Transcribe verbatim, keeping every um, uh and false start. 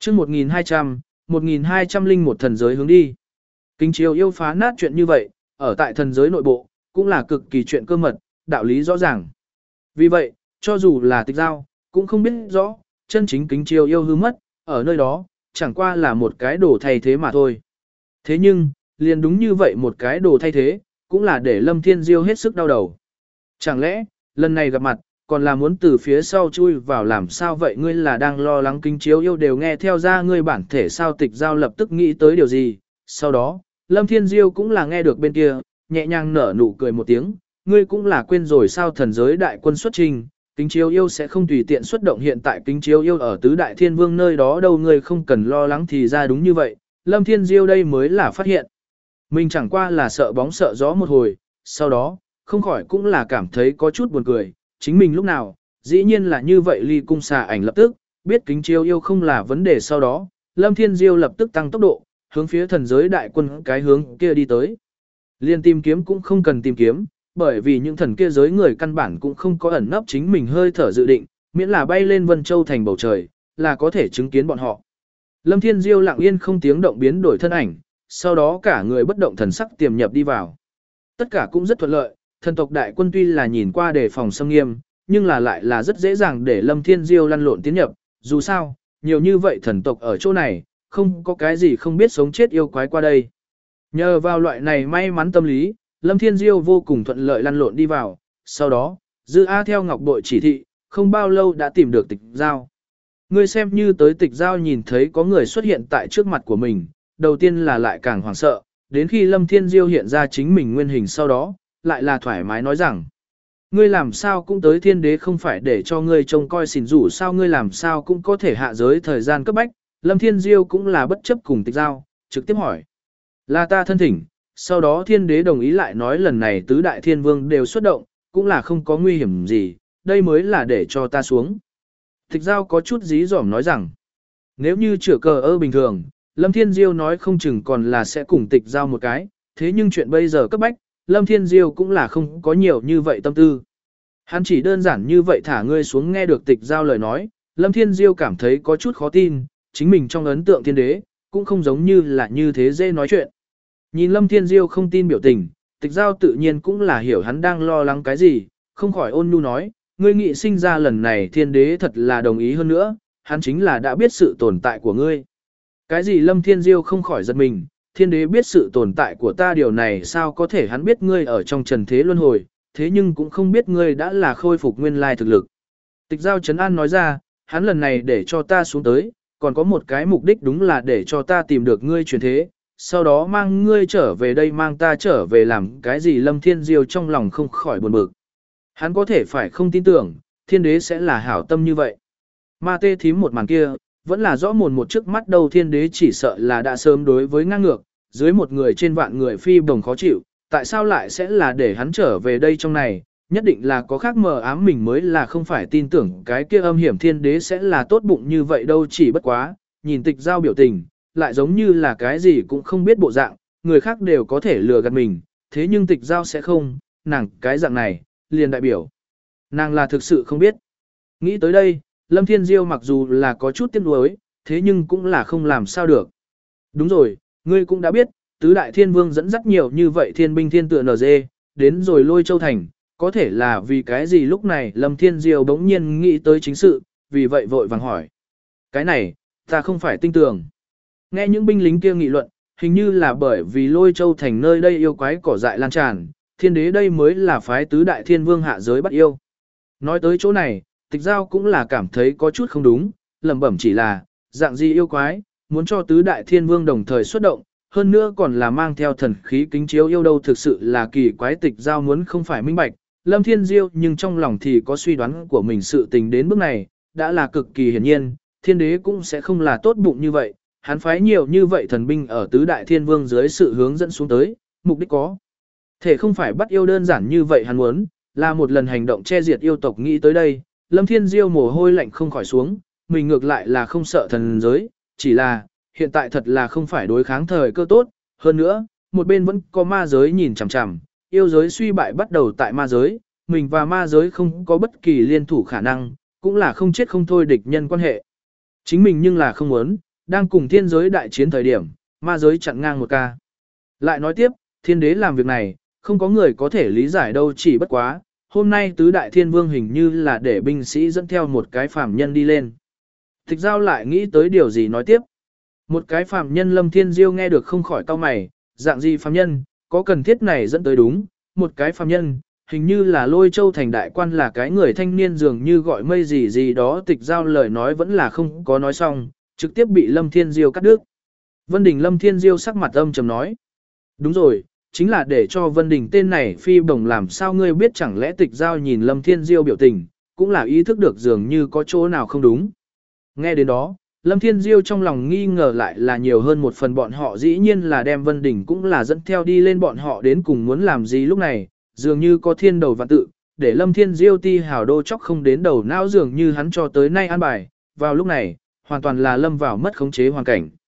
chương một nghìn hai trăm, một nghìn hai trăm linh một thần giới hướng đi. Kính chiếu yêu phá nát chuyện như vậy, ở tại thần giới nội bộ, cũng là cực kỳ chuyện cơ mật, đạo lý rõ ràng. Vì vậy, cho dù là tịch giao, cũng không biết rõ, chân chính kính chiếu yêu hư mất, ở nơi đó, chẳng qua là một cái đồ thay thế mà thôi. Thế nhưng, liền đúng như vậy một cái đồ thay thế, cũng là để Lâm Thiên Diêu hết sức đau đầu. Chẳng lẽ, lần này gặp mặt, còn là muốn từ phía sau chui vào làm sao vậy, ngươi là đang lo lắng kính chiếu yêu đều nghe theo ra ngươi bản thể sao? Tịch giao lập tức nghĩ tới điều gì, sau đó, Lâm Thiên Diêu cũng là nghe được bên kia, nhẹ nhàng nở nụ cười một tiếng, ngươi cũng là quên rồi sao? Thần giới đại quân xuất trình, kính chiếu yêu sẽ không tùy tiện xuất động, hiện tại kính chiếu yêu ở tứ đại thiên vương nơi đó đâu, ngươi không cần lo lắng. Thì ra đúng như vậy, Lâm Thiên Diêu đây mới là phát hiện. Mình chẳng qua là sợ bóng sợ gió một hồi, sau đó, không khỏi cũng là cảm thấy có chút buồn cười, chính mình lúc nào, dĩ nhiên là như vậy. Ly cung xà ảnh lập tức, biết kính chiếu yêu không là vấn đề, sau đó, Lâm Thiên Diêu lập tức tăng tốc độ, hướng phía thần giới đại quân cái hướng kia đi tới. Liên tìm kiếm cũng không cần tìm kiếm, bởi vì những thần kia giới người căn bản cũng không có ẩn nấp chính mình hơi thở dự định, miễn là bay lên Vân Châu thành bầu trời, là có thể chứng kiến bọn họ. Lâm Thiên Diêu lặng yên không tiếng động biến đổi thân ảnh, sau đó cả người bất động thần sắc tiềm nhập đi vào. Tất cả cũng rất thuận lợi, thần tộc đại quân tuy là nhìn qua đề phòng xâm nghiêm, nhưng là lại là rất dễ dàng để Lâm Thiên Diêu lăn lộn tiến nhập, dù sao, nhiều như vậy thần tộc ở chỗ này, không có cái gì không biết sống chết yêu quái qua đây. Nhờ vào loại này may mắn tâm lý, Lâm Thiên Diêu vô cùng thuận lợi lăn lộn đi vào, sau đó, Dư A theo ngọc bội chỉ thị, không bao lâu đã tìm được tịch giao. Ngươi xem như tới tịch giao nhìn thấy có người xuất hiện tại trước mặt của mình, đầu tiên là lại càng hoảng sợ, đến khi Lâm Thiên Diêu hiện ra chính mình nguyên hình sau đó, lại là thoải mái nói rằng, ngươi làm sao cũng tới thiên đế không phải để cho ngươi trông coi xỉn rủ sao, ngươi làm sao cũng có thể hạ giới thời gian cấp bách. Lâm Thiên Diêu cũng là bất chấp cùng tịch giao, trực tiếp hỏi, là ta thân thỉnh, sau đó thiên đế đồng ý, lại nói lần này tứ đại thiên vương đều xuất động, cũng là không có nguy hiểm gì, đây mới là để cho ta xuống. Tịch giao có chút dí dỏm nói rằng, nếu như chữa cờ ơ bình thường, Lâm Thiên Diêu nói không chừng còn là sẽ cùng tịch giao một cái, thế nhưng chuyện bây giờ cấp bách, Lâm Thiên Diêu cũng là không có nhiều như vậy tâm tư. Hắn chỉ đơn giản như vậy thả ngươi xuống. Nghe được tịch giao lời nói, Lâm Thiên Diêu cảm thấy có chút khó tin, chính mình trong ấn tượng thiên đế, cũng không giống như là như thế dễ nói chuyện. Nhìn Lâm Thiên Diêu không tin biểu tình, tịch giao tự nhiên cũng là hiểu hắn đang lo lắng cái gì, không khỏi ôn nhu nói, ngươi nghị sinh ra lần này thiên đế thật là đồng ý, hơn nữa, hắn chính là đã biết sự tồn tại của ngươi. Cái gì? Lâm Thiên Diêu không khỏi giật mình, thiên đế biết sự tồn tại của ta, điều này sao có thể? Hắn biết ngươi ở trong trần thế luân hồi, thế nhưng cũng không biết ngươi đã là khôi phục nguyên lai thực lực. Tịch giao trấn an nói ra, hắn lần này để cho ta xuống tới, còn có một cái mục đích, đúng là để cho ta tìm được ngươi truyền thế, sau đó mang ngươi trở về đây. Mang ta trở về làm cái gì? Lâm Thiên Diêu trong lòng không khỏi buồn bực. Hắn có thể phải không tin tưởng, thiên đế sẽ là hảo tâm như vậy. Ma tê thím một màn kia, vẫn là rõ mồn một trước mắt đầu, thiên đế chỉ sợ là đã sớm đối với ngang ngược, dưới một người trên vạn người phi bồng khó chịu, tại sao lại sẽ là để hắn trở về đây? Trong này, nhất định là có khác mờ ám, mình mới là không phải tin tưởng cái kia âm hiểm thiên đế sẽ là tốt bụng như vậy đâu. Chỉ bất quá, nhìn tịch giao biểu tình, lại giống như là cái gì cũng không biết bộ dạng, người khác đều có thể lừa gạt mình, thế nhưng tịch giao sẽ không, nàng cái dạng này, liền đại biểu nàng là thực sự không biết. Nghĩ tới đây, Lâm Thiên Diêu mặc dù là có chút tiếc nuối, thế nhưng cũng là không làm sao được. Đúng rồi, ngươi cũng đã biết, tứ đại thiên vương dẫn dắt nhiều như vậy thiên binh thiên tựa en giê, đến rồi Lôi Châu thành, có thể là vì cái gì? Lúc này Lâm Thiên Diêu bỗng nhiên nghĩ tới chính sự, vì vậy vội vàng hỏi. Cái này, ta không phải tin tưởng. Nghe những binh lính kia nghị luận, hình như là bởi vì Lôi Châu thành nơi đây yêu quái cỏ dại lan tràn, thiên đế đây mới là phái tứ đại thiên vương hạ giới bắt yêu. Nói tới chỗ này, tịch giao cũng là cảm thấy có chút không đúng, lẩm bẩm chỉ là, dạng gì yêu quái, muốn cho tứ đại thiên vương đồng thời xuất động, hơn nữa còn là mang theo thần khí kính chiếu yêu đâu, thực sự là kỳ quái. Tịch giao muốn không phải minh bạch, Lâm Thiên Diêu nhưng trong lòng thì có suy đoán của mình, sự tình đến bước này, đã là cực kỳ hiển nhiên, thiên đế cũng sẽ không là tốt bụng như vậy, hắn phái nhiều như vậy thần binh ở tứ đại thiên vương dưới sự hướng dẫn xuống tới, mục đích có thể không phải bắt yêu đơn giản như vậy, hắn muốn là một lần hành động che diệt yêu tộc. Nghĩ tới đây, Lâm Thiên Diêu mồ hôi lạnh không khỏi xuống, mình ngược lại là không sợ thần giới, chỉ là hiện tại thật là không phải đối kháng thời cơ tốt, hơn nữa, một bên vẫn có ma giới nhìn chằm chằm, yêu giới suy bại bắt đầu tại ma giới, mình và ma giới không có bất kỳ liên thủ khả năng, cũng là không chết không thôi địch nhân quan hệ. Chính mình nhưng là không muốn, đang cùng thiên giới đại chiến thời điểm, ma giới chặn ngang một ca. Lại nói tiếp, thiên đế làm việc này, không có người có thể lý giải đâu, chỉ bất quá, hôm nay tứ đại thiên vương hình như là để binh sĩ dẫn theo một cái phàm nhân đi lên. Tịch giao lại nghĩ tới điều gì nói tiếp. Một cái phàm nhân Lâm Thiên Diêu nghe được không khỏi cau mày, dạng gì phàm nhân, có cần thiết này dẫn tới đúng, một cái phàm nhân, hình như là Lôi Châu thành đại quan là cái người thanh niên dường như gọi mây gì gì đó, tịch giao lời nói vẫn là không có nói xong, trực tiếp bị Lâm Thiên Diêu cắt đứt. Vân Đình Lâm Thiên Diêu sắc mặt âm trầm nói. Đúng rồi, chính là để cho Vân Đình tên này phi bổng, làm sao ngươi biết, chẳng lẽ tịch giao nhìn Lâm Thiên Diêu biểu tình, cũng là ý thức được dường như có chỗ nào không đúng. Nghe đến đó, Lâm Thiên Diêu trong lòng nghi ngờ lại là nhiều hơn một phần, bọn họ dĩ nhiên là đem Vân Đình cũng là dẫn theo đi lên, bọn họ đến cùng muốn làm gì lúc này, dường như có thiên đầu vạn tự, để Lâm Thiên Diêu ti hào đô chóc không đến đầu não, dường như hắn cho tới nay an bài, vào lúc này, hoàn toàn là lâm vào mất khống chế hoàn cảnh.